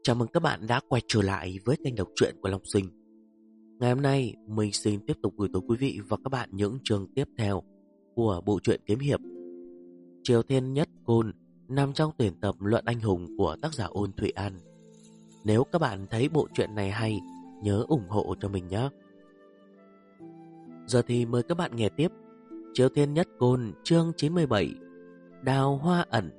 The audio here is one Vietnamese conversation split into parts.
Chào mừng các bạn đã quay trở lại với kênh đọc truyện của Long Sinh. Ngày hôm nay, mình xin tiếp tục gửi tới quý vị và các bạn những chương tiếp theo của bộ truyện kiếm hiệp Triều Thiên Nhất Côn nằm trong tuyển tập Luận Anh Hùng của tác giả Ôn Thụy An. Nếu các bạn thấy bộ truyện này hay, nhớ ủng hộ cho mình nhé. Giờ thì mời các bạn nghe tiếp Triều Thiên Nhất Côn chương 97 Đào Hoa Ẩn.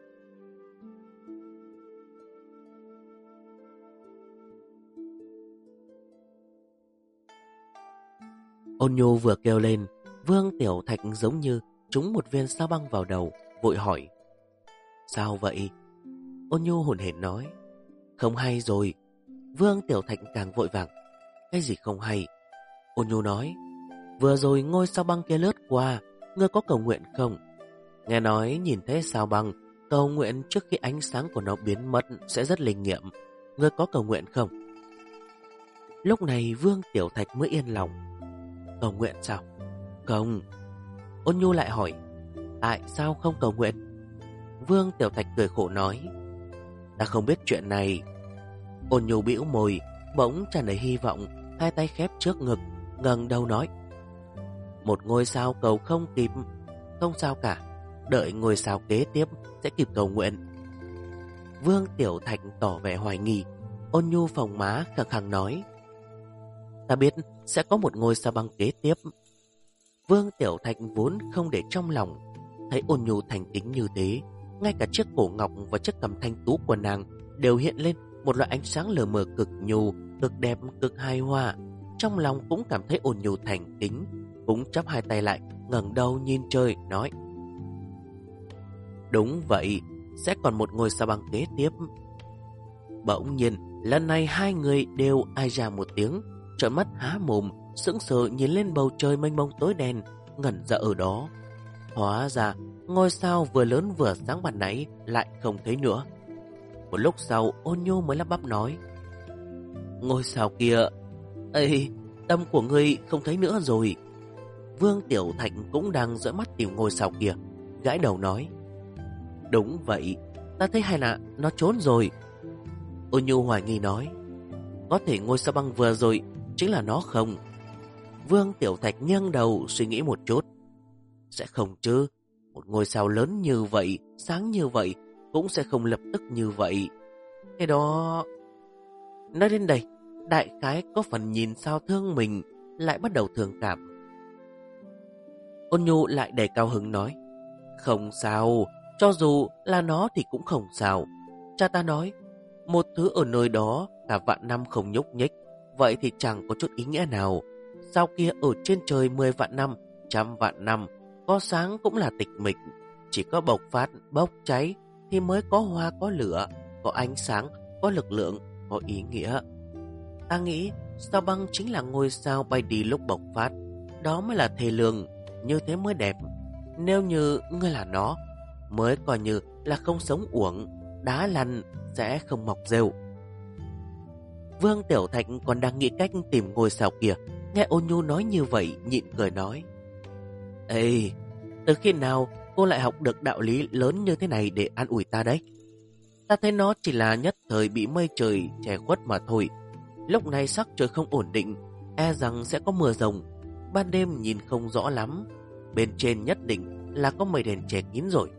Ôn Nhu vừa kêu lên, Vương Tiểu Thạch giống như trúng một viên sao băng vào đầu, vội hỏi: Sao vậy? Ôn Nhu hổn hển nói: Không hay rồi. Vương Tiểu Thạch càng vội vàng: Cái gì không hay? Ôn Nhu nói: Vừa rồi ngôi sao băng kia lướt qua, ngươi có cầu nguyện không? Nghe nói nhìn thấy sao băng, cầu nguyện trước khi ánh sáng của nó biến mất sẽ rất linh nghiệm. Ngươi có cầu nguyện không? Lúc này Vương Tiểu Thạch mới yên lòng. Cầu nguyện sao? Không. Ôn Nhu lại hỏi: Tại sao không cầu nguyện? Vương Tiểu Thạch cười khổ nói: Ta không biết chuyện này. Ôn Nhu bĩu môi, bỗng tràn đầy hy vọng, hai tay khép trước ngực, ngẩng đầu nói: Một ngôi sao cầu không kịp. Không sao cả, đợi ngôi sao kế tiếp sẽ kịp cầu nguyện. Vương Tiểu Thạch tỏ vẻ hoài nghi. Ôn Nhu phồng má khăng khăng nói: Ta biết sẽ có một ngôi sao băng kế tiếp. Vương Tiểu Thạch vốn không để trong lòng, thấy Ôn Nhu thành kính như thế, ngay cả chiếc cổ ngọc và chiếc cằm thanh tú của nàng đều hiện lên một loại ánh sáng lờ mờ cực nhu, cực đẹp, cực hài hòa. Trong lòng cũng cảm thấy Ôn Nhu thành kính, cũng chắp hai tay lại, ngẩng đầu nhìn trời, nói: Đúng vậy, sẽ còn một ngôi sao băng kế tiếp. Bỗng nhiên, lần này hai người đều ai ra một tiếng, trợn mắt há mồm, sững sờ nhìn lên bầu trời mênh mông tối đen, ngẩn ra ở đó. Hóa ra, ngôi sao vừa lớn vừa sáng ban nãy lại không thấy nữa. Một lúc sau, Ôn Nhu mới lắp bắp nói: Ngôi sao kia, ê, tâm của ngươi không thấy nữa rồi. Vương Tiểu Thạch cũng đang dõi mắt tìm ngôi sao kia, gãi đầu nói: Đúng vậy, ta thấy hay là nó trốn rồi. Ôn Nhu hoài nghi nói: Có thể ngôi sao băng vừa rồi chính là nó không? Vương Tiểu Thạch nghiêng đầu suy nghĩ một chút: Sẽ không chứ, một ngôi sao lớn như vậy, sáng như vậy, cũng sẽ không lập tức như vậy. Cái đó... Nói đến đây, đại khái có phần nhìn sao thương mình, lại bắt đầu thương cảm. Ôn Nhu lại đầy cao hứng nói: Không sao, cho dù là nó thì cũng không sao. Cha ta nói, một thứ ở nơi đó cả vạn năm không nhúc nhích, vậy thì chẳng có chút ý nghĩa nào. Sao kia ở trên trời 10 vạn năm, trăm vạn năm, có sáng cũng là tịch mịch. Chỉ có bộc phát, bốc cháy thì mới có hoa, có lửa, có ánh sáng, có lực lượng, có ý nghĩa. Ta nghĩ sao băng chính là ngôi sao bay đi lúc bộc phát. Đó mới là thề lương, như thế mới đẹp. Nếu như ngươi là nó, mới coi như là không sống uổng, đá lăn sẽ không mọc rêu. Vương Tiểu Thạch còn đang nghĩ cách tìm ngôi sao kia, nghe Ôn Nhu nói như vậy, nhịn cười nói: Ê, từ khi nào cô lại học được đạo lý lớn như thế này để an ủi ta đấy? Ta thấy nó chỉ là nhất thời bị mây trời che khuất mà thôi. Lúc này sắc trời không ổn định, e rằng sẽ có mưa rồng. Ban đêm nhìn không rõ lắm, bên trên nhất định là có mây đèn che kín rồi.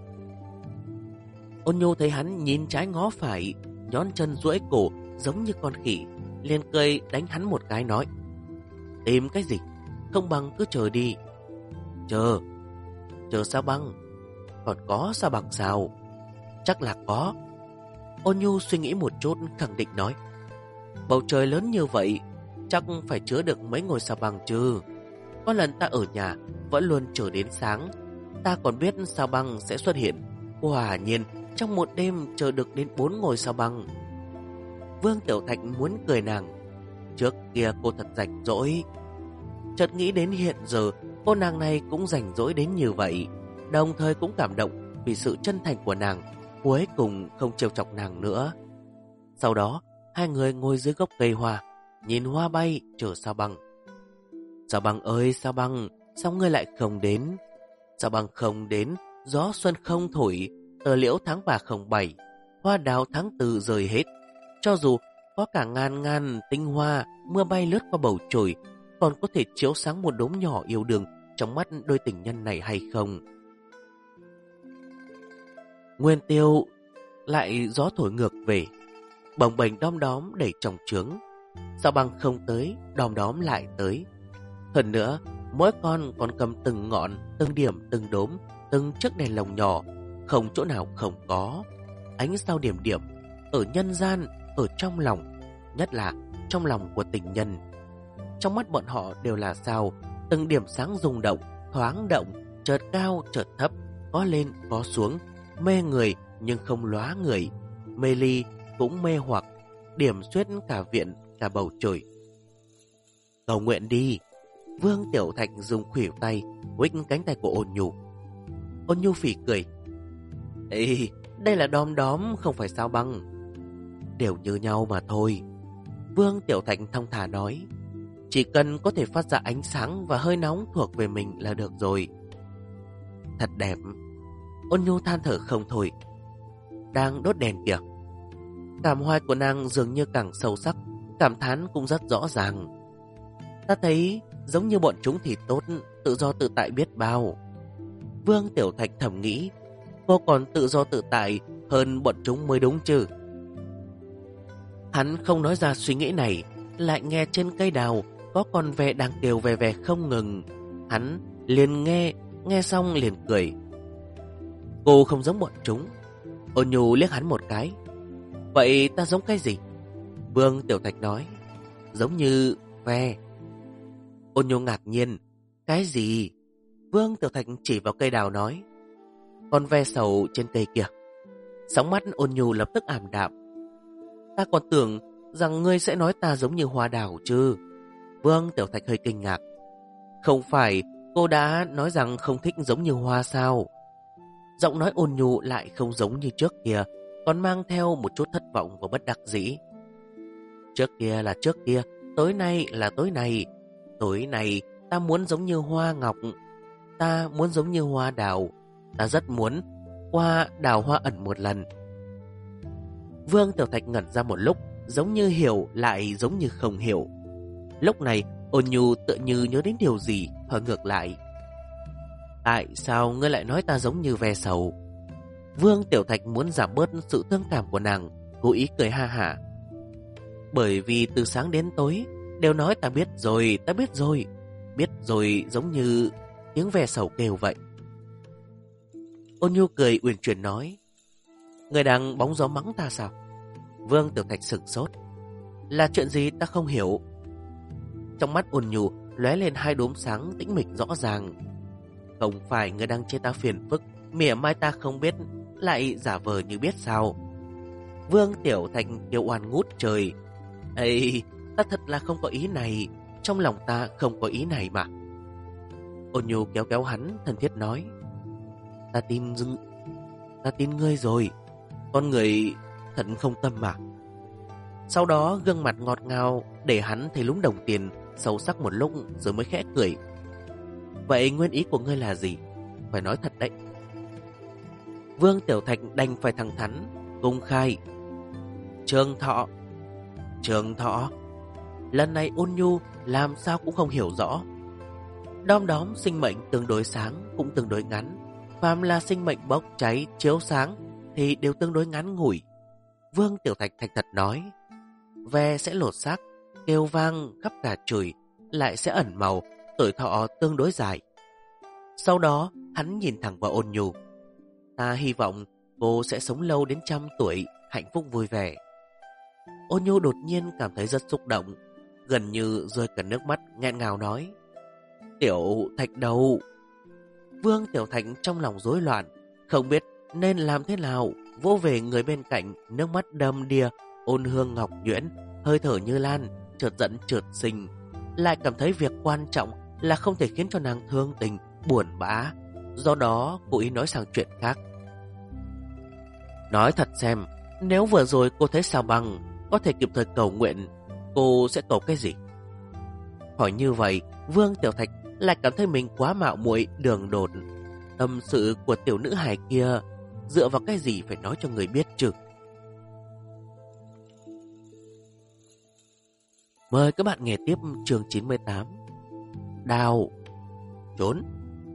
Ôn Nhu thấy hắn nhìn trái ngó phải, nhón chân duỗi cổ giống như con khỉ, liền cười đánh hắn một cái nói: Tìm cái gì? Không bằng cứ chờ đi. Chờ? Chờ sao băng? Còn có sao băng sao? Chắc là có. Ôn Nhu suy nghĩ một chút, khẳng định nói: Bầu trời lớn như vậy, chắc phải chứa được mấy ngôi sao băng chứ. Có lần ta ở nhà vẫn luôn chờ đến sáng, ta còn biết sao băng sẽ xuất hiện. Quả nhiên trong một đêm chờ được đến 4 ngôi sao băng. Vương Tiểu Thạch muốn cười nàng: Trước kia cô thật rảnh rỗi. Chợt nghĩ đến hiện giờ cô nàng này cũng rảnh rỗi đến như vậy, đồng thời cũng cảm động vì sự chân thành của nàng, cuối cùng không trêu chọc nàng nữa. Sau đó hai người ngồi dưới gốc cây hoa, nhìn hoa bay chờ sao băng. Sao băng ơi sao băng, sao ngươi lại không đến? Sao băng không đến, gió xuân không thổi, tờ liễu tháng 3 không 7, hoa đào tháng 4 rơi hết. Cho dù có cả ngàn ngàn tinh hoa mưa bay lướt qua bầu trời, còn có thể chiếu sáng một đốm nhỏ yêu đương trong mắt đôi tình nhân này hay không? Nguyên Tiêu lại gió thổi ngược về, bồng bềnh đom đóm đẩy trong trướng. Sao Băng không tới, đom đóm lại tới. Hơn nữa, mỗi con còn cầm từng ngọn, từng điểm, từng đốm, từng chiếc đèn lồng nhỏ, không chỗ nào không có. Ánh sao điểm điểm, ở nhân gian, ở trong lòng, nhất là trong lòng của tình nhân. Trong mắt bọn họ đều là sao, từng điểm sáng rung động, thoáng động, chợt cao, chợt thấp, có lên, có xuống, mê người nhưng không lóa người, mê ly cũng mê hoặc, điểm xuyết cả viện, cả bầu trời. Cầu nguyện đi. Vương Tiểu Thạch dùng khuỷu tay huých cánh tay của Ôn Nhu. Ôn Nhu phỉ cười. Ê, đây là đom đóm, không phải Sao Băng. Đều như nhau mà thôi. Vương Tiểu Thạch thong thả nói. Chỉ cần có thể phát ra ánh sáng và hơi nóng thuộc về mình là được rồi. Thật đẹp. Ôn Nhu than thở không thôi. Đang đốt đèn kìa. Cảm hoài của nàng dường như càng sâu sắc, cảm thán cũng rất rõ ràng. Ta thấy giống như bọn chúng thì tốt, tự do tự tại biết bao. Vương Tiểu Thạch thầm nghĩ, cô còn tự do tự tại hơn bọn chúng mới đúng chứ. Hắn không nói ra suy nghĩ này, lại nghe trên cây đào có con ve đang kêu ve ve không ngừng. Hắn liền nghe xong liền cười. Cô không giống bọn chúng. Ôn Nhu liếc hắn một cái. Vậy ta giống cái gì? Vương Tiểu Thạch nói. Giống như ve. Ôn Nhu ngạc nhiên. Cái gì? Vương Tiểu Thạch chỉ vào cây đào nói. Con ve sầu trên cây kìa. Sóng mắt Ôn Nhu lập tức ảm đạm. Ta còn tưởng rằng ngươi sẽ nói ta giống như hoa đào chứ. Vương Tiểu Thạch hơi kinh ngạc. Không phải cô đã nói rằng không thích giống như hoa sao? Giọng nói Ôn Nhu lại không giống như trước kia, còn mang theo một chút thất vọng và bất đắc dĩ. Trước kia là trước kia, tối nay là tối nay. Tối nay ta muốn giống như hoa ngọc, ta muốn giống như hoa đào, ta rất muốn qua đào hoa ẩn một lần. Vương Tiểu Thạch ngẩn ra một lúc, giống như hiểu lại giống như không hiểu. Lúc này Ôn Nhu tựa như nhớ đến điều gì, hỏi ngược lại. Tại sao ngươi lại nói ta giống như ve sầu? Vương Tiểu Thạch muốn giảm bớt sự thương cảm của nàng, cố ý cười ha hả. Bởi vì từ sáng đến tối đều nói ta biết rồi, ta biết rồi. Biết rồi giống như tiếng ve sầu kêu vậy. Ôn Nhu cười uyển chuyển nói. Người đang bóng gió mắng ta sao? Vương Tiểu Thạch sửng sốt. Là chuyện gì ta không hiểu? Trong mắt Ôn Nhu lóe lên hai đốm sáng tĩnh mịch rõ ràng. Không phải người đang chê ta phiền phức, mỉa mai ta không biết, lại giả vờ như biết sao? Vương Tiểu Thạch kêu oan ngút trời. Ây, ta thật là không có ý này, trong lòng ta không có ý này mà. Ôn Nhu kéo kéo hắn, thân thiết nói. Ta tin ngươi rồi, con người thật không tâm mà. Sau đó gương mặt ngọt ngào để hắn thấy lúng đồng tiền, sâu sắc một lúc rồi mới khẽ cười. Vậy nguyên ý của ngươi là gì? Phải nói thật đấy. Vương Tiểu Thạch đành phải thẳng thắn, công khai. Trường Thọ. Lần này Ôn Nhu làm sao cũng không hiểu rõ. Đom đóm sinh mệnh tương đối sáng cũng tương đối ngắn. Phàm là sinh mệnh bốc cháy chiếu sáng thì đều tương đối ngắn ngủi. Vương Tiểu Thạch thành thật nói. Ve sẽ lột xác, kêu vang khắp cả trời, lại sẽ ẩn màu, tuổi thọ tương đối dài. Sau đó hắn nhìn thẳng vào Ôn Nhu. Ta hy vọng cô sẽ sống lâu đến 100 tuổi, hạnh phúc vui vẻ. Ôn Nhu đột nhiên cảm thấy rất xúc động, gần như rơi cả nước mắt, nghẹn ngào nói. Tiểu Thạch đâu? Vương Tiểu Thạch trong lòng rối loạn, không biết nên làm thế nào, vỗ về người bên cạnh, nước mắt đầm đìa, ôn hương ngọc nhuyễn, hơi thở như lan, chợt giận chợt sinh. Lại cảm thấy việc quan trọng là không thể khiến cho nàng thương tình, buồn bã. Do đó cố ý nói sang chuyện khác. Nói thật xem, nếu vừa rồi cô thấy Sao Băng có thể kịp thời cầu nguyện, cô sẽ cầu cái gì? Hỏi như vậy, Vương Tiểu Thạch lại cảm thấy mình quá mạo muội, đường đột. Tâm sự của tiểu nữ hài kia dựa vào cái gì phải nói cho người biết chứ? Mời các bạn nghe tiếp chương 98. Đào trốn.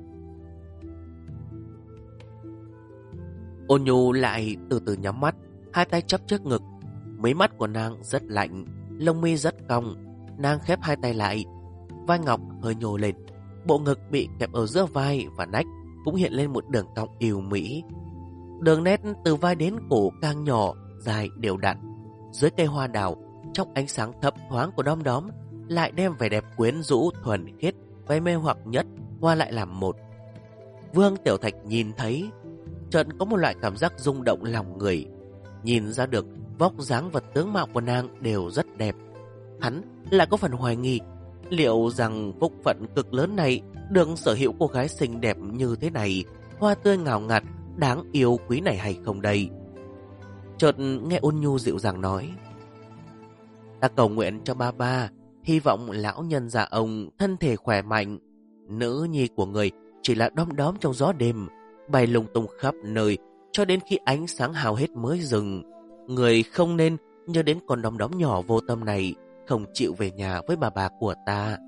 Ôn Nhu lại từ từ nhắm mắt, hai tay chắp trước ngực. Mí mắt của nàng rất lạnh, lông mi rất cong. Nàng khép hai tay lại, vai ngọc hơi nhô lên. Bộ ngực bị kẹp ở giữa vai và nách cũng hiện lên một đường cong yêu mỹ. Đường nét từ vai đến cổ càng nhỏ, dài đều đặn. Dưới cây hoa đào, trong ánh sáng thấp thoáng của đom đóm, lại đem vẻ đẹp quyến rũ thuần khiết và mê hoặc nhất hòa lại làm một. Vương Tiểu Thạch nhìn thấy, chợt có một loại cảm giác rung động lòng người. Nhìn ra được vóc dáng và tướng mạo của nàng đều rất đẹp. Hắn lại có phần hoài nghi, liệu rằng phúc phận cực lớn này được sở hữu cô gái xinh đẹp như thế này, hoa tươi ngào ngạt, đáng yêu quý này hay không đây? Chợt nghe Ôn Nhu dịu dàng nói: ta cầu nguyện cho ba, hy vọng lão nhân già ông thân thể khỏe mạnh. Nữ nhi của người chỉ là đom đóm trong gió đêm, bay lung tung khắp nơi cho đến khi ánh sáng hao hết mới dừng. Người không nên nhớ đến con đom đóm nhỏ vô tâm này, không chịu về nhà với bà của ta.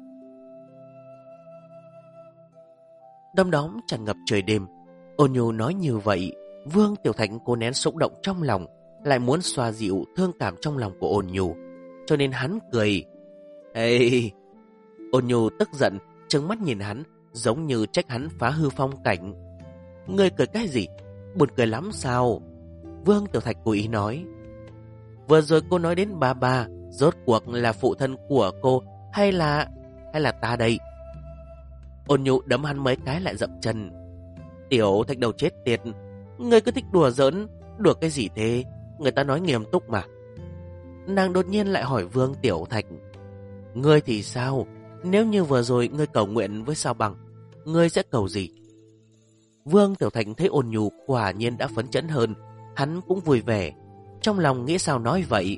Đom đóm tràn ngập trời đêm. Ôn Nhu nói như vậy, Vương Tiểu Thạch cố nén xúc động trong lòng, lại muốn xoa dịu thương cảm trong lòng của Ôn Nhu, cho nên hắn cười. Ê! Ôn Nhu tức giận, trừng mắt nhìn hắn, giống như trách hắn phá hư phong cảnh. Ngươi cười cái gì? Buồn cười lắm sao? Vương Tiểu Thạch cố ý nói. Vừa rồi cô nói đến ba, rốt cuộc là phụ thân của cô hay là ta đây? Ôn Nhu đấm hắn mấy cái lại dậm chân. Tiểu Thạch đầu chết tiệt, ngươi cứ thích đùa giỡn, đùa cái gì thế? Người ta nói nghiêm túc mà. Nàng đột nhiên lại hỏi Vương Tiểu Thạch: ngươi thì sao? Nếu như vừa rồi ngươi cầu nguyện với Sao Bằng, ngươi sẽ cầu gì? Vương Tiểu Thạch thấy Ôn Nhu quả nhiên đã phấn chấn hơn, hắn cũng vui vẻ, trong lòng nghĩ sao nói vậy.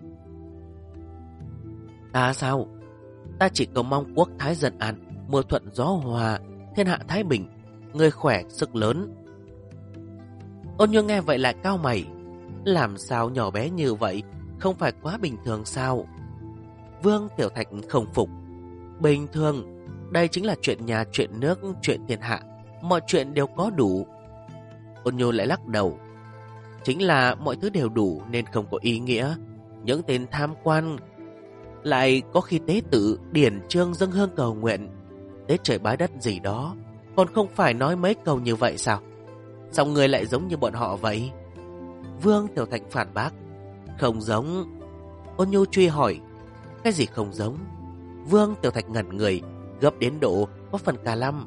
Ta sao? Ta chỉ cầu mong quốc thái dân an, mưa thuận gió hòa, thiên hạ thái bình, người khỏe sức lớn. Ôn Nhu nghe vậy lại cau mày. Làm sao nhỏ bé như vậy, không phải quá bình thường sao? Vương Tiểu Thạch không phục. Bình thường, đây chính là chuyện nhà, chuyện nước, chuyện thiên hạ, mọi chuyện đều có đủ. Ôn Nhu lại lắc đầu. Chính là mọi thứ đều đủ nên không có ý nghĩa. Những tên tham quan lại có khi tế tự, điển trương dâng hương cầu nguyện, tế trời bái đất gì đó, còn không phải nói mấy câu như vậy sao? Sao người lại giống như bọn họ vậy? Vương Tiểu Thạch phản bác. Không giống. Ôn Nhu truy hỏi. Cái gì không giống? Vương Tiểu Thạch ngẩn người, gấp đến độ có phần cà lăm.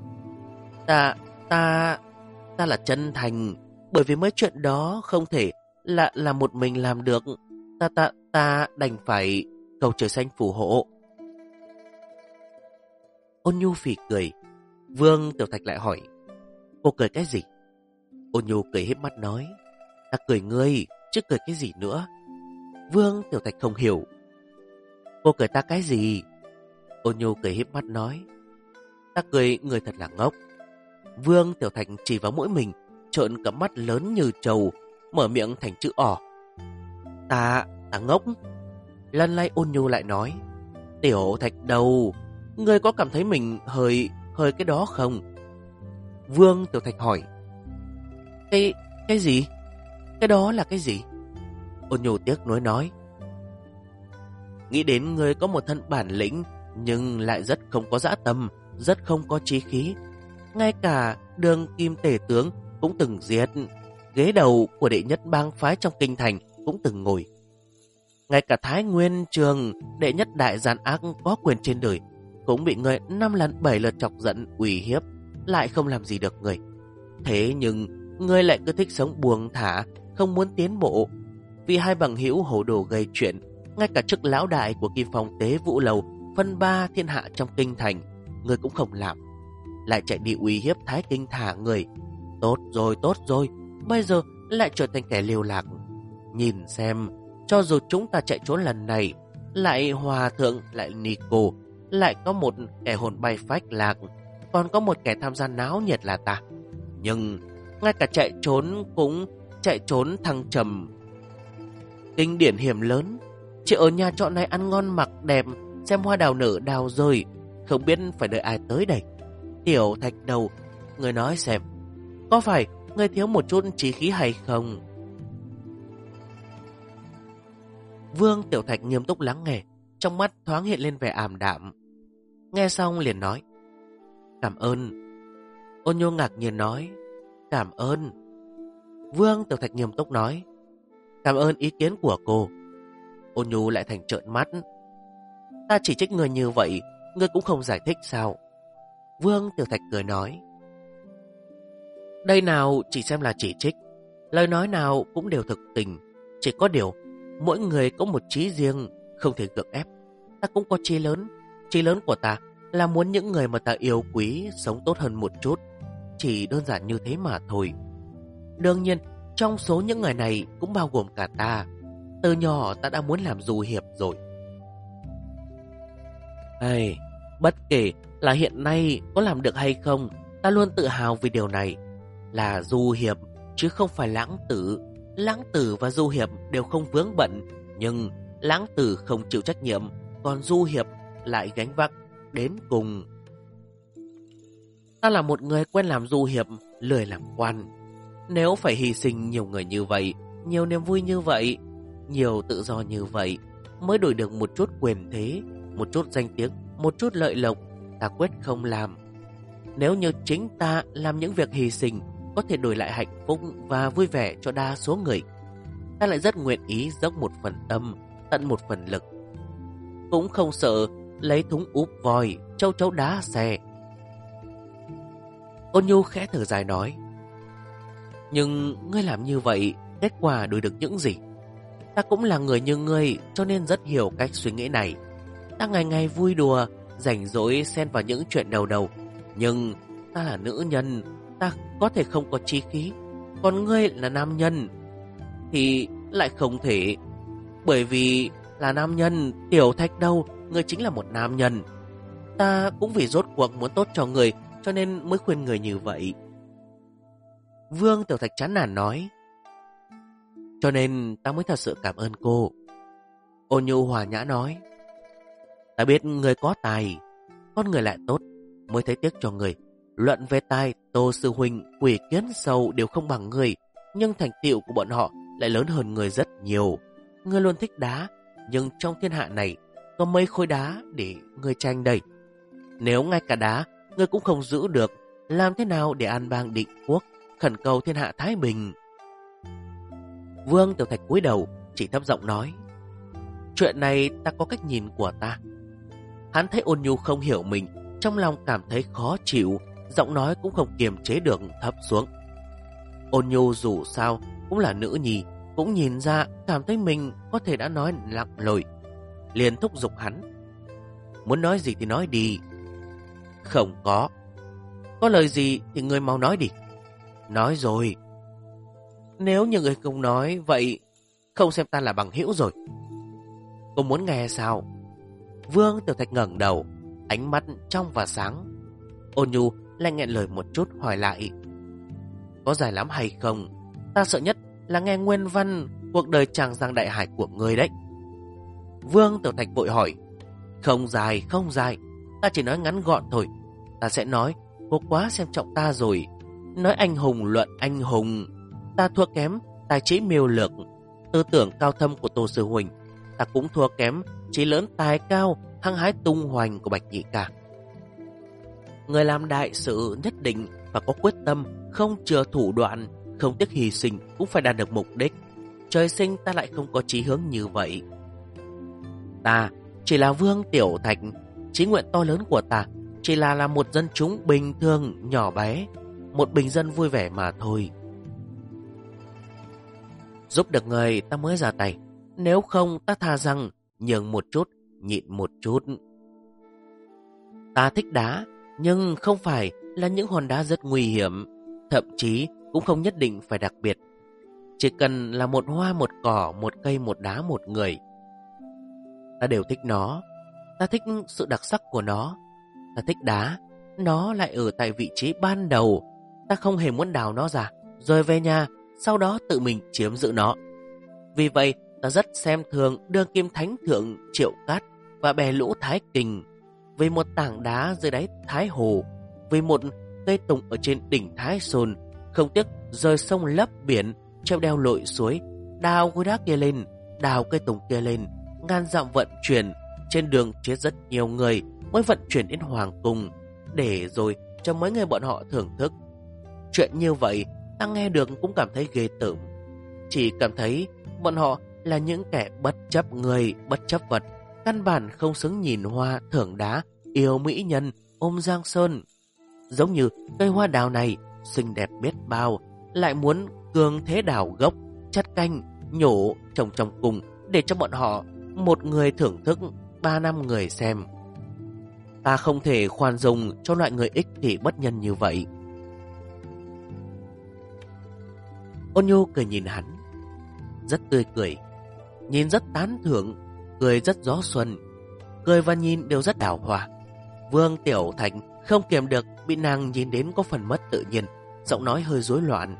Ta là chân thành, bởi vì mấy chuyện đó không thể là một mình làm được. Ta đành phải cầu trời xanh phù hộ. Ôn Nhu phì cười. Vương Tiểu Thạch lại hỏi: cô cười cái gì? Ôn Nhu cười híp mắt nói: ta cười ngươi, chứ cười cái gì nữa? Vương Tiểu Thạch không hiểu. Cô cười ta cái gì? Ôn Nhu cười híp mắt nói: ta cười người thật là ngốc. Vương Tiểu Thạch chỉ vào mũi mình, trợn cặp mắt lớn như trâu, mở miệng thành chữ O. Ta ngốc. Lần này Ôn Nhu lại nói: Tiểu Thạch đầu, ngươi có cảm thấy mình hơi cái đó không? Vương Tiểu Thạch hỏi: Cái gì? Cái đó là cái gì? Ôn Nhu tiếc nuối nói: nghĩ đến ngươi có một thân bản lĩnh, nhưng lại rất không có dã tâm, rất không có chí khí. Ngay cả Đường Kim Tể tướng cũng từng giết, ghế đầu của đệ nhất bang phái trong kinh thành cũng từng ngồi. Ngay cả Thái Nguyên Trường, đệ nhất đại gian ác có quyền trên đời, cũng bị người 5 lần 7 lượt chọc giận uy hiếp, lại không làm gì được người. Thế nhưng ngươi lại cứ thích sống buông thả, không muốn tiến bộ. Vì hai bằng hữu hồ đồ gây chuyện, ngay cả chức lão đại của Kim Phong Tế Vũ Lầu phân ba thiên hạ trong kinh thành, ngươi cũng không làm, lại chạy đi uy hiếp Thái Kinh thả người. Tốt rồi, bây giờ lại trở thành kẻ liều lạc. Nhìn xem, cho dù chúng ta chạy trốn lần này, lại hòa thượng, lại Nico, lại có một kẻ hồn bay phách lạc, còn có một kẻ tham gia náo nhiệt là ta. Nhưng ngay cả chạy trốn cũng chạy trốn thăng trầm kinh điển hiểm lớn. Chỉ ở nhà trọ này ăn ngon mặc đẹp, xem hoa đào nở đào rơi, không biết phải đợi ai tới đây. Tiểu Thạch Đầu, người nói xem, có phải người thiếu một chút trí khí hay không? Vương Tiểu Thạch nghiêm túc lắng nghe, trong mắt thoáng hiện lên vẻ ảm đạm. Nghe xong liền nói, cảm ơn. Ôn Nhu ngạc nhiên nói, cảm ơn. Vương Tiểu Thạch nghiêm túc nói, cảm ơn ý kiến của cô. Ôn Nhu lại thành trợn mắt, ta chỉ trích người như vậy, ngươi cũng không giải thích sao? Vương Tiểu Thạch cười nói, đây nào chỉ xem là chỉ trích, lời nói nào cũng đều thực tình. Chỉ có điều, mỗi người có một chí riêng, không thể gượng ép. Ta cũng có chí lớn. Chí lớn của ta là muốn những người mà ta yêu quý sống tốt hơn một chút. Chỉ đơn giản như thế mà thôi. Đương nhiên, trong số những người này cũng bao gồm cả ta. Từ nhỏ ta đã muốn làm du hiệp rồi. Bất kể là hiện nay có làm được hay không, ta luôn tự hào vì điều này. Là du hiệp chứ không phải lãng tử. Lãng tử và du hiệp đều không vướng bận, nhưng lãng tử không chịu trách nhiệm, còn du hiệp lại gánh vác đến cùng. Ta là một người quen làm du hiệp, lười làm quan. Nếu phải hy sinh nhiều người như vậy, nhiều niềm vui như vậy, nhiều tự do như vậy, mới đổi được một chút quyền thế, một chút danh tiếng, một chút lợi lộc, ta quyết không làm. Nếu như chính ta làm những việc hy sinh có thể đổi lại hạnh phúc và vui vẻ cho đa số người, ta lại rất nguyện ý dốc một phần tâm, tận một phần lực. Cũng không sợ lấy thúng úp voi, châu chấu đá xe. Ôn Nhu khẽ thở dài nói, nhưng ngươi làm như vậy, kết quả đổi được những gì? Ta cũng là người như ngươi, cho nên rất hiểu cách suy nghĩ này. Ta ngày ngày vui đùa, rảnh rỗi xen vào những chuyện đầu đầu. Nhưng ta là nữ nhân, ta có thể không có chí khí. Còn ngươi là nam nhân thì lại không thể. Bởi vì là nam nhân, Tiểu Thạch Đâu, ngươi chính là một nam nhân. Ta cũng vì rốt cuộc muốn tốt cho người, cho nên mới khuyên người như vậy. Vương Tiểu Thạch chán nản nói, cho nên ta mới thật sự cảm ơn cô. Ôn Nhu hòa nhã nói, ta biết người có tài, con người lại tốt, mới thấy tiếc cho người. Luận về tài, Tô sư huynh, Quỷ Kiến Sầu đều không bằng người, nhưng thành tựu của bọn họ lại lớn hơn người rất nhiều. Ngươi luôn thích đá, nhưng trong thiên hạ này có mấy khối đá để ngươi tranh đây? Nếu ngay cả đá ngươi cũng không giữ được, làm thế nào để an bang định quốc, khẩn cầu thiên hạ thái bình? Vương Tiểu Thạch cúi đầu, chỉ thấp giọng nói, chuyện này ta có cách nhìn của ta. Hắn thấy Ôn Nhu không hiểu mình, trong lòng cảm thấy khó chịu, giọng nói cũng không kiềm chế được thấp xuống. Ôn Nhu dù sao cũng là nữ nhi, cũng nhìn ra cảm thấy mình có thể đã nói lặng lời, liền thúc giục hắn, muốn nói gì thì nói đi. Không có lời gì thì ngươi mau nói đi. Nói rồi. Nếu như người không nói, vậy không xem ta là bằng hữu rồi. Cô muốn nghe sao? Vương Tiểu Thạch ngẩng đầu, ánh mắt trong và sáng. Ôn Nhu lại nghẹn lời một chút hỏi lại, có dài lắm hay không? Ta sợ nhất là nghe nguyên văn cuộc đời chàng giang đại hải của ngươi đấy. Vương Tiểu Thạch vội hỏi, không dài, ta chỉ nói ngắn gọn thôi. Ta sẽ nói, cô quá xem trọng ta rồi. Nói anh hùng luận anh hùng, ta thua kém tài trí miêu lược, tư tưởng cao thâm của Tô sư huynh. Ta cũng thua kém trí lớn tài cao, hăng hái tung hoành của Bạch Nhị Ca. Người làm đại sự nhất định phải có quyết tâm, không chừa thủ đoạn, không tiếc hy sinh cũng phải đạt được mục đích. Trời sinh ta lại không có chí hướng như vậy. Ta chỉ là Vương Tiểu Thạch, chí nguyện to lớn của ta chỉ là một dân chúng bình thường nhỏ bé, một bình dân vui vẻ mà thôi. Giúp được người ta mới ra tay, nếu không ta thà rằng nhường một chút, nhịn một chút. Ta thích đá, nhưng không phải là những hòn đá rất nguy hiểm, thậm chí cũng không nhất định phải đặc biệt. Chỉ cần là một hoa, một cỏ, một cây, một đá, một người. Ta đều thích nó. Ta thích sự đặc sắc của nó. Ta thích đá, nó lại ở tại vị trí ban đầu. Ta không hề muốn đào nó ra, rồi về nhà, sau đó tự mình chiếm giữ nó. Vì vậy, ta rất xem thường đương kim thánh thượng Triệu Cát và bè lũ Thái Kình, vì một tảng đá dưới đáy Thái Hồ, vì một cây tùng ở trên đỉnh Thái Sơn, không tiếc rời sông lấp biển, treo đeo lội suối, đào khối đá kia lên, đào cây tùng kia lên, ngàn dặm vận chuyển, trên đường chết rất nhiều người mới vận chuyển đến Hoàng Cung, để rồi cho mấy người bọn họ thưởng thức. Chuyện như vậy, ta nghe được cũng cảm thấy ghê tởm. Chỉ cảm thấy bọn họ là những kẻ bất chấp người, bất chấp vật, căn bản không xứng nhìn hoa, thưởng đá, yêu mỹ nhân, ôm giang sơn. Giống như cây hoa đào này, xinh đẹp biết bao, lại muốn cường thế đào gốc, chắt canh, nhổ, trồng trong cùng, để cho bọn họ một người thưởng thức, 3 năm người xem. Ta không thể khoan dung cho loại người ích kỷ bất nhân như vậy. Ôn Nhu cười nhìn hắn, rất tươi cười, nhìn rất tán thưởng, cười rất gió xuân, cười và nhìn đều rất đào hoa. Vương Tiểu Thạch không kiềm được, bị nàng nhìn đến có phần mất tự nhiên, giọng nói hơi rối loạn.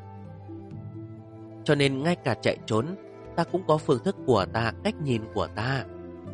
Cho nên ngay cả chạy trốn, ta cũng có phương thức của ta, cách nhìn của ta.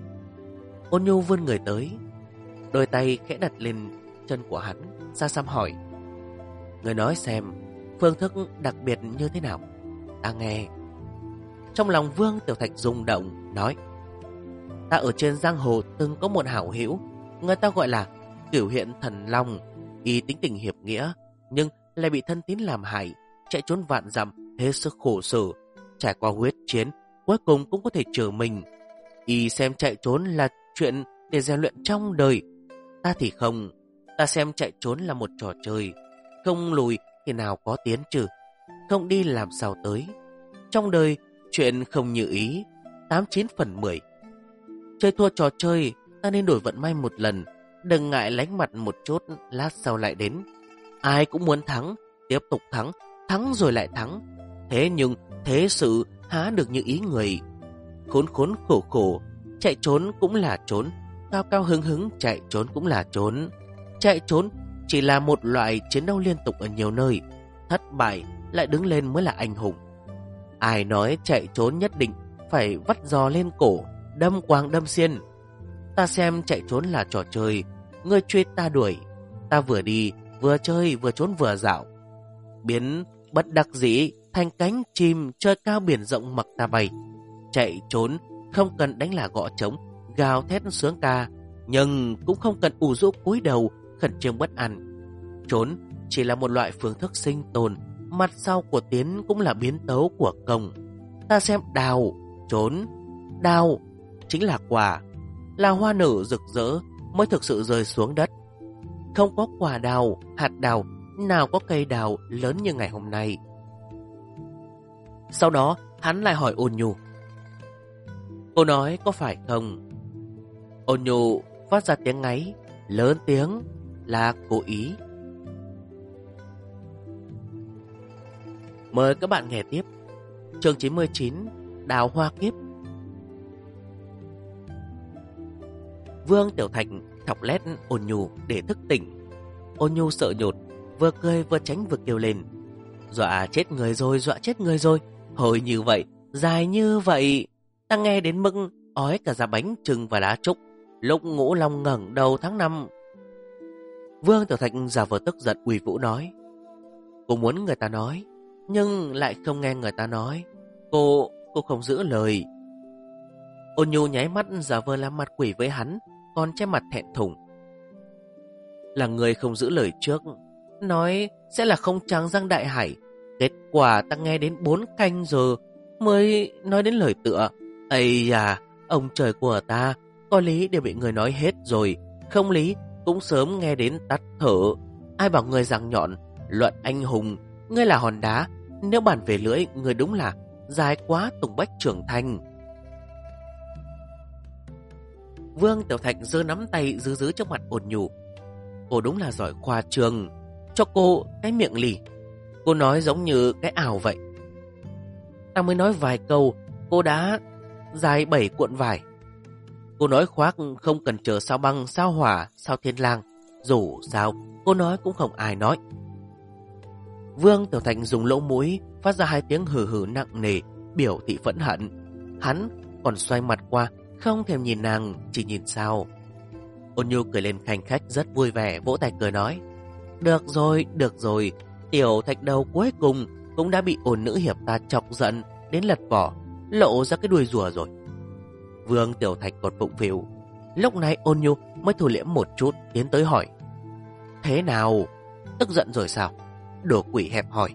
Ôn Nhu vươn người tới, đôi tay khẽ đặt lên chân của hắn, xa xăm hỏi: người nói xem, phương thức đặc biệt như thế nào? Ta nghe. Trong lòng Vương Tiểu Thạch rung động, nói: ta ở trên giang hồ từng có một hảo hữu, người ta gọi là Cửu Hiện Thần Long, y tính tình hiệp nghĩa, nhưng lại bị thân tín làm hại, chạy trốn vạn dặm, hết sức khổ sở, trải qua huyết chiến, cuối cùng cũng có thể trở mình. Y xem chạy trốn là chuyện để rèn luyện trong đời, ta thì không. Ta xem chạy trốn là một trò chơi, không lùi thì nào có tiến chứ, không đi làm sao tới. Trong đời, chuyện không như ý, 89 phần 10. Chơi thua trò chơi, ta nên đổi vận may một lần, đừng ngại lánh mặt một chút, lát sau lại đến. Ai cũng muốn thắng, tiếp tục thắng, thắng rồi lại thắng. Thế nhưng thế sự há được như ý người. Khốn khốn khổ khổ, chạy trốn cũng là trốn, cao cao hứng hứng chạy trốn cũng là trốn. Chạy trốn chỉ là một loại chiến đấu liên tục ở nhiều nơi, thất bại lại đứng lên mới là anh hùng. Ai nói chạy trốn nhất định phải vắt giò lên cổ, đâm quàng đâm xiên? Ta xem chạy trốn là trò chơi, ngươi truy ta đuổi, ta vừa đi vừa chơi vừa trốn vừa dạo, biến bất đắc dĩ thành cánh chim trời cao biển rộng mặc ta bay. Chạy trốn không cần đánh là gõ trống, gào thét sướng ca, nhưng cũng không cần ủ rũ cúi đầu khẩn trương bất an. Trốn chỉ là một loại phương thức sinh tồn, mặt sau của tiến cũng là biến tấu của công. Ta xem đào, trốn, đào chính là quả, là hoa nở rực rỡ mới thực sự rơi xuống đất. Không có quả đào, hạt đào, nào có cây đào lớn như ngày hôm nay. Sau đó hắn lại hỏi Ôn Nhu: cô nói có phải không? Ôn Nhu phát ra tiếng ngáy lớn tiếng, là cố ý. Mời các bạn nghe tiếp chương 99, Đào Hoa Kiếp. Vương Tiểu Thạch thọc lét Ôn Nhu để thức tỉnh. Ôn Nhu sợ nhột, vừa cười vừa tránh vừa kêu lên: dọa chết người rồi, dọa chết người rồi. Hồi như vậy, dài như vậy, ta nghe đến mức ói cả da bánh trưng và đá trúc. Lúc Ngũ Long ngẩng đầu tháng 5. Vương Tiểu Thạch giả vờ tức giận uy vũ nói: cô muốn người ta nói, nhưng lại không nghe người ta nói. Cô không giữ lời. Ôn Nhu nháy mắt giả vờ làm mặt quỷ với hắn, còn che mặt thẹn thùng: là người không giữ lời trước, nói sẽ là không trắng răng đại hải. Kết quả ta nghe đến 4 canh giờ mới nói đến lời tựa. Ây da, ông trời của ta, có lý đều bị người nói hết rồi, không lý cũng sớm nghe đến tắt thở. Ai bảo người răng nhọn, luận anh hùng, ngươi là hòn đá, nếu bàn về lưỡi, người đúng là dài quá Tùng Bách trưởng thành. Vương Tiểu Thạch giơ nắm tay giữ trước mặt Ôn Nhu: cô đúng là giỏi khoa trương, cho cô cái miệng lì, cô nói giống như cái ảo vậy. Ta mới nói vài câu, cô đã dài 7 cuộn vải. Cô nói khoác không cần chờ sao băng, sao hỏa, sao thiên lang, dù sao cô nói cũng không ai nói. Vương Tiểu Thạch dùng lỗ mũi phát ra 2 tiếng hừ hừ nặng nề, biểu thị phẫn hận. Hắn còn xoay mặt qua, không thèm nhìn nàng, chỉ nhìn sao. Ôn Nhu cười lên khanh khách rất vui vẻ, vỗ tay cười nói: được rồi, Tiểu Thạch Đầu cuối cùng cũng đã bị ôn nữ hiệp ta chọc giận đến lật vỏ, lộ ra cái đuôi rùa rồi. Vương Tiểu Thạch còn phụng phịu. Lúc này Ôn Nhu mới thu liễm một chút, tiến tới hỏi: thế nào, tức giận rồi sao? Đồ quỷ hẹp hỏi.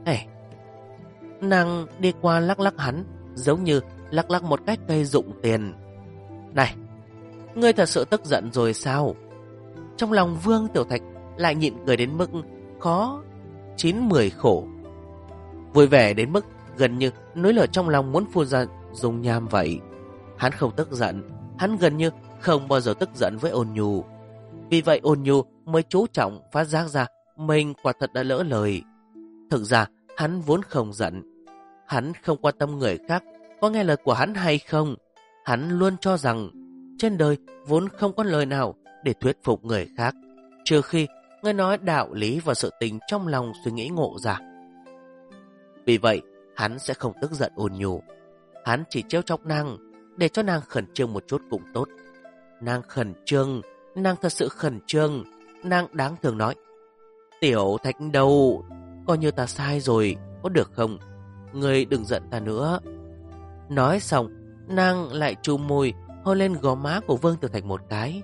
Nàng đi qua lắc lắc hắn, giống như lắc lắc một cái cây dụng tiền. Này, ngươi thật sự tức giận rồi sao? Trong lòng Vương Tiểu Thạch lại nhịn cười đến mức khó 9-10 khổ, vui vẻ đến mức gần như núi lửa trong lòng muốn phun ra dung nham vậy. Hắn không tức giận, hắn gần như không bao giờ tức giận với Ôn Nhu. Vì vậy Ôn Nhu mới chú trọng phát giác ra mình quả thật đã lỡ lời. Thực ra hắn vốn không giận, hắn không quan tâm người khác có nghe lời của hắn hay không. Hắn luôn cho rằng trên đời vốn không có lời nào để thuyết phục người khác, trừ khi người nói đạo lý và sự tình trong lòng suy nghĩ ngộ ra. Vì vậy hắn sẽ không tức giận Ôn Nhu. Hắn chỉ trêu chọc nàng, để cho nàng khẩn trương một chút cũng tốt. Nàng khẩn trương, nàng thật sự khẩn trương. Nàng đáng thương nói: Tiểu Thạch Đầu, coi như ta sai rồi, có được không? Ngươi đừng giận ta nữa. Nói xong, nàng lại chu môi hôn lên gò má của Vương Tiểu Thạch một cái.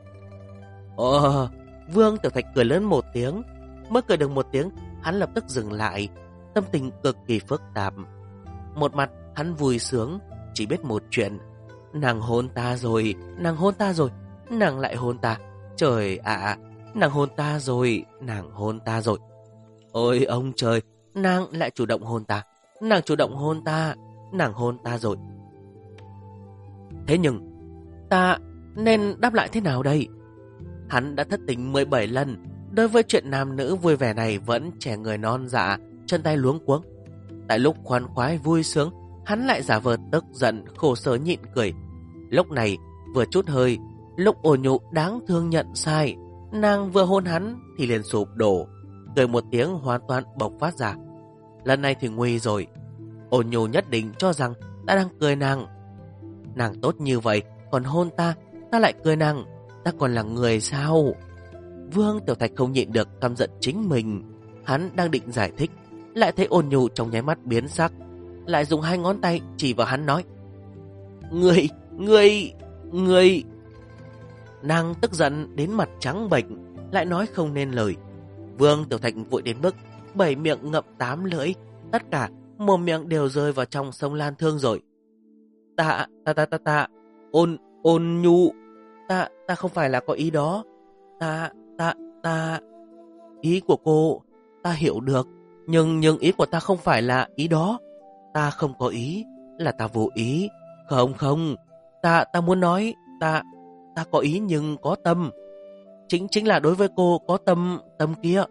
Vương Tiểu Thạch cười lớn một tiếng. Mới cười được một tiếng, hắn lập tức dừng lại, tâm tình cực kỳ phức tạp. Một mặt hắn vui sướng, chỉ biết một chuyện: nàng hôn ta rồi, nàng hôn ta rồi, nàng lại hôn ta. Trời ạ, nàng hôn ta rồi, nàng hôn ta rồi. Ôi ông trời, nàng lại chủ động hôn ta, nàng chủ động hôn ta, nàng hôn ta rồi. Thế nhưng ta nên đáp lại thế nào đây? Hắn đã thất tình 17 lần, đối với chuyện nam nữ vui vẻ này vẫn trẻ người non dạ, chân tay luống cuống. Tại lúc khoan khoái vui sướng, hắn lại giả vờ tức giận, khổ sở nhịn cười. Lúc này vừa chút hơi, lúc Ôn Nhu đáng thương nhận sai, nàng vừa hôn hắn thì liền sụp đổ, cười một tiếng hoàn toàn bộc phát ra. Lần này thì nguy rồi. Ôn Nhu nhất định cho rằng ta đang cười nàng. Nàng tốt như vậy còn hôn ta, ta lại cười nàng, ta còn là người sao? Vương Tiểu Thạch không nhịn được căm giận chính mình. Hắn đang định giải thích, lại thấy Ôn Nhu trong nháy mắt biến sắc, lại dùng 2 ngón tay chỉ vào hắn nói: Ngươi. Nàng tức giận đến mặt trắng bệch, lại nói không nên lời. Vương Tiểu Thạch vội đến mức 7 miệng ngậm 8 lưỡi, tất cả mồm miệng đều rơi vào trong sông Lan Thương rồi. Ta, Ôn Nhu, ta không phải là có ý đó. Ta, ý của cô, ta hiểu được, nhưng ý của ta không phải là ý đó. Ta không có ý, là ta vô ý. Không, ta muốn nói, ta có ý nhưng có tâm. Chính là đối với cô có tâm kia.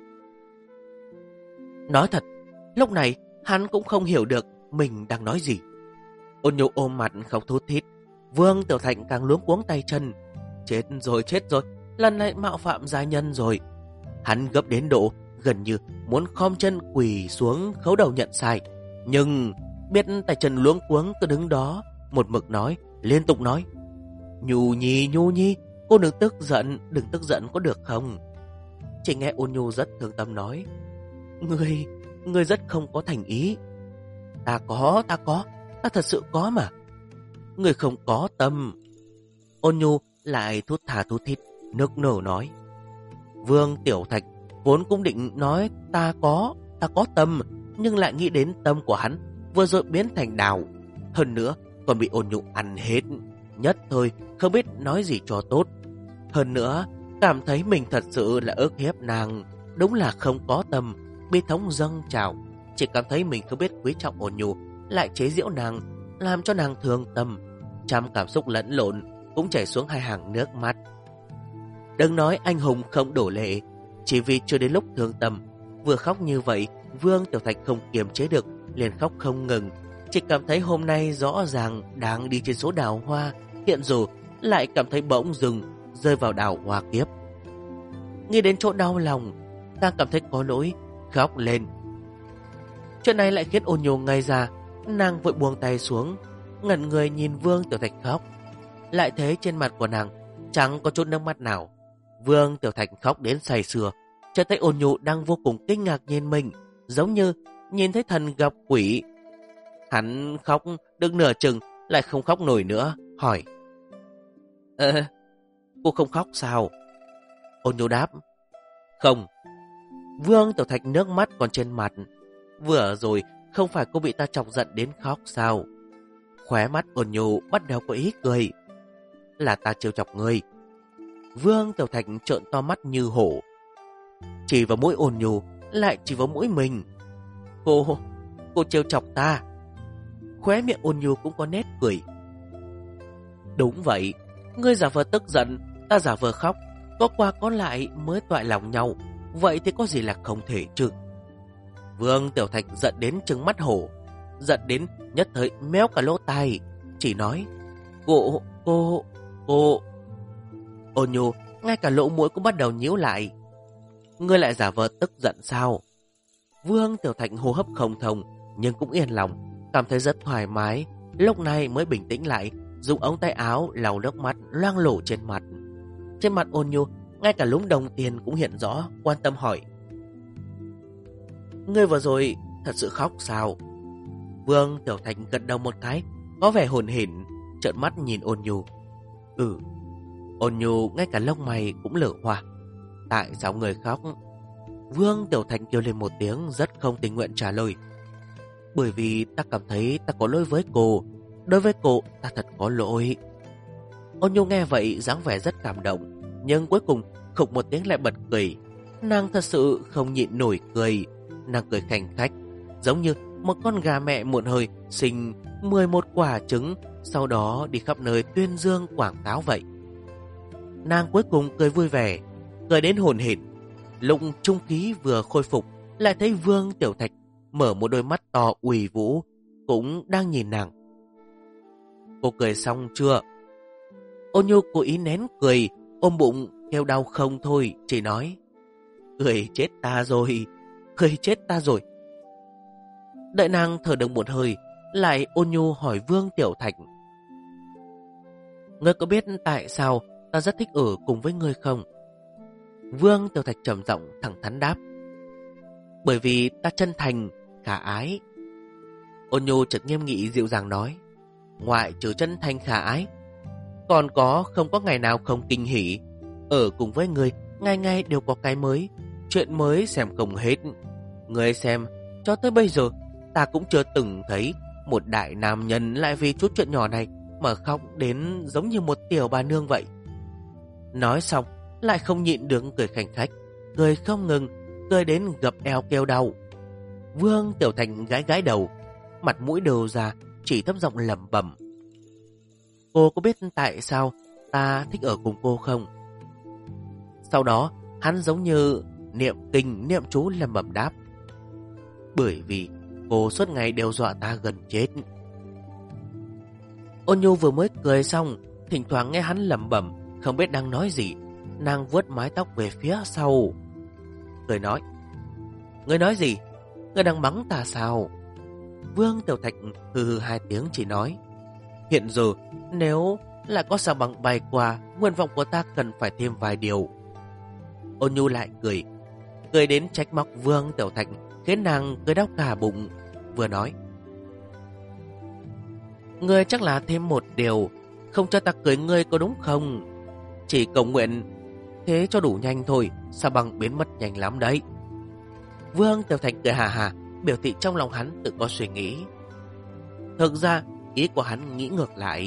Nói thật, lúc này hắn cũng không hiểu được mình đang nói gì. Ôn Nhu ôm mặt không thút thít. Vương Tiểu Thạch càng luống cuống tay chân. Chết rồi, lần này mạo phạm gia nhân rồi. Hắn gấp đến độ gần như muốn khom chân quỳ xuống khấu đầu nhận sai, nhưng biết tay chân luống cuống cứ đứng đó một mực nói, liên tục nói: Nhu Nhi, cô đừng tức giận có được không? Chỉ nghe Ôn Nhu rất thương tâm nói: Ngươi rất không có thành ý. Ta thật sự có mà. Ngươi không có tâm. Ôn Nhu lại thút thít nức nở nói. Vương Tiểu Thạch vốn cũng định nói ta có tâm, nhưng lại nghĩ đến tâm của hắn vừa rồi biến thành đào, hơn nữa còn bị Ôn Nhu ăn hết, nhất thời không biết nói gì cho tốt. Hơn nữa cảm thấy mình thật sự là ức hiếp nàng, đúng là không có tâm, bi thống dâng trào, chỉ cảm thấy mình không biết quý trọng Ôn Nhu, lại chế giễu nàng, làm cho nàng thương tâm. Trăm cảm xúc lẫn lộn cũng chảy xuống 2 hàng nước mắt. Đừng nói anh hùng không đổ lệ, chỉ vì chưa đến lúc thương tâm, vừa khóc như vậy, Vương Tiểu Thạch không kiềm chế được, liền khóc không ngừng. Chỉ cảm thấy hôm nay rõ ràng đang đi trên số đào hoa, hiện giờ lại cảm thấy bỗng dừng rơi vào đào hoa kiếp. Nghĩ đến chỗ đau lòng, càng cảm thấy có lỗi, khóc lên. Chuyện này lại khiến Ôn Nhu ngây ra, nàng vội buông tay xuống, ngẩn người nhìn Vương Tiểu Thạch khóc. lại thấy trên mặt của nàng chẳng có chút nước mắt nào. Vương Tiểu Thạch khóc đến say sưa, chợt thấy Ôn Nhu đang vô cùng kinh ngạc nhìn mình, giống như nhìn thấy thần gặp quỷ. Hắn khóc được nửa chừng lại không khóc nổi nữa, hỏi: cô không khóc sao? Ôn Nhu đáp: không. Vương Tiểu Thạch nước mắt còn trên mặt: vừa rồi không phải cô bị ta chọc giận đến khóc sao? Khóe mắt Ôn Nhu bắt đầu có ý cười: là ta trêu chọc ngươi. Vương Tiểu Thạch trợn to mắt như hổ, chỉ vào mũi Ôn Nhu, lại chỉ vào mũi mình. Cô trêu chọc ta. Khóe miệng Ôn Nhu cũng có nét cười. Đúng vậy, ngươi giả vờ tức giận, ta giả vờ khóc, có qua có lại mới toại lòng nhau, vậy thì có gì là không thể chứ? Vương Tiểu Thạch giận đến trừng mắt hổ, giận đến nhất thời méo cả lỗ tai, chỉ nói: cô. Ôn Nhu ngay cả lỗ mũi cũng bắt đầu nhíu lại. Ngươi lại giả vờ tức giận sao? Vương Tiểu Thạch hô hấp không thông, nhưng cũng yên lòng, cảm thấy rất thoải mái, lúc này mới bình tĩnh lại, dùng ống tay áo lau nước mắt loang lổ trên mặt. Trên mặt Ôn Nhu ngay cả lúm đồng tiền cũng hiện rõ, quan tâm hỏi: ngươi vừa rồi thật sự khóc sao? Vương Tiểu Thạch gật đầu một cái, có vẻ hồn hển, trợn mắt nhìn Ôn Nhu. Ôn Nhu ngay cả lông mày cũng lở hoa. Tại sao người khóc? Vương Tiểu Thạch kêu lên một tiếng, rất không tình nguyện trả lời: bởi vì ta cảm thấy ta có lỗi với cô. Đối với cô ta thật có lỗi. Ôn Nhu nghe vậy dáng vẻ rất cảm động, nhưng cuối cùng khục một tiếng lại bật cười. Nàng thật sự không nhịn nổi cười. Nàng cười khành khách, giống như một con gà mẹ muộn hơi sinh 11 quả trứng, sau đó đi khắp nơi tuyên dương quảng cáo vậy. Nàng cuối cùng cười vui vẻ, cười đến hồn hển. Lúc trung khí vừa khôi phục, lại thấy Vương Tiểu Thạch mở một đôi mắt to uy vũ, cũng đang nhìn nàng. Cô cười xong chưa? Ôn Nhu cố ý nén cười, ôm bụng kêu đau không thôi, chỉ nói: cười chết ta rồi, cười chết ta rồi. Đợi nàng thở được một hơi, lại Ôn Nhu hỏi Vương Tiểu Thạch: ngươi có biết tại sao ta rất thích ở cùng với ngươi không? Vương Tiểu Thạch trầm giọng thẳng thắn đáp: bởi vì ta chân thành, khả ái. Ôn Nhu chợt nghiêm nghị dịu dàng nói: ngoại trừ chân thành khả ái, còn không có ngày nào không kinh hỉ. Ở cùng với ngươi, ngày ngày đều có cái mới, chuyện mới xem không hết. Ngươi xem, cho tới bây giờ ta cũng chưa từng thấy một đại nam nhân lại vì chút chuyện nhỏ này mà khóc đến giống như một tiểu bà nương vậy. Nói xong lại không nhịn được cười khành khách, cười không ngừng, cười đến gập eo kêu đau. Vương Tiểu Thành gãi gãi đầu, mặt mũi đều ra, chỉ thấp giọng lẩm bẩm: cô có biết tại sao ta thích ở cùng cô không? Sau đó hắn giống như niệm kinh niệm chú lẩm bẩm đáp: bởi vì cô suốt ngày đều dọa ta gần chết. Ôn Nhu vừa mới cười xong, thỉnh thoảng nghe hắn lẩm bẩm, không biết đang nói gì. Nàng vuốt mái tóc về phía sau, cười nói: ngươi nói gì? Ngươi đang mắng ta sao? Vương Tiểu Thạch hừ hừ hai tiếng chỉ nói: hiện giờ nếu lại có sao bằng bay qua, nguyện vọng của ta cần phải thêm vài điều. Ôn Nhu lại cười, cười đến trách móc Vương Tiểu Thạch, khiến nàng cười đau cả bụng, vừa nói: ngươi chắc là thêm một điều, không cho ta cưới ngươi có đúng không? Chỉ cầu nguyện thế cho đủ nhanh thôi, sao bằng biến mất nhanh lắm đấy. Vương Tiểu Thạch cười hà hà, biểu thị trong lòng hắn tự có suy nghĩ. Thực ra ý của hắn nghĩ ngược lại.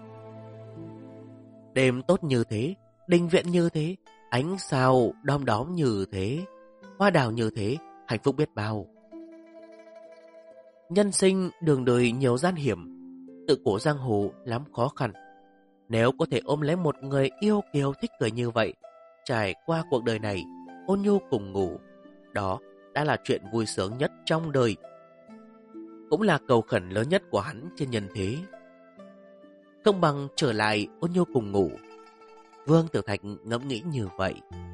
Đêm tốt như thế, đình viện như thế, ánh sao đom đóm như thế, hoa đào như thế, hạnh phúc biết bao. Nhân sinh đường đời nhiều gian hiểm, tự cổ giang hồ lắm khó khăn. Nếu có thể ôm lấy một người yêu kiều thích cười như vậy, trải qua cuộc đời này, ôn nhu cùng ngủ, đó đã là chuyện vui sướng nhất trong đời, cũng là cầu khẩn lớn nhất của hắn trên nhân thế. Không bằng trở lại ôn nhu cùng ngủ. Vương Tiểu Thạch ngẫm nghĩ như vậy.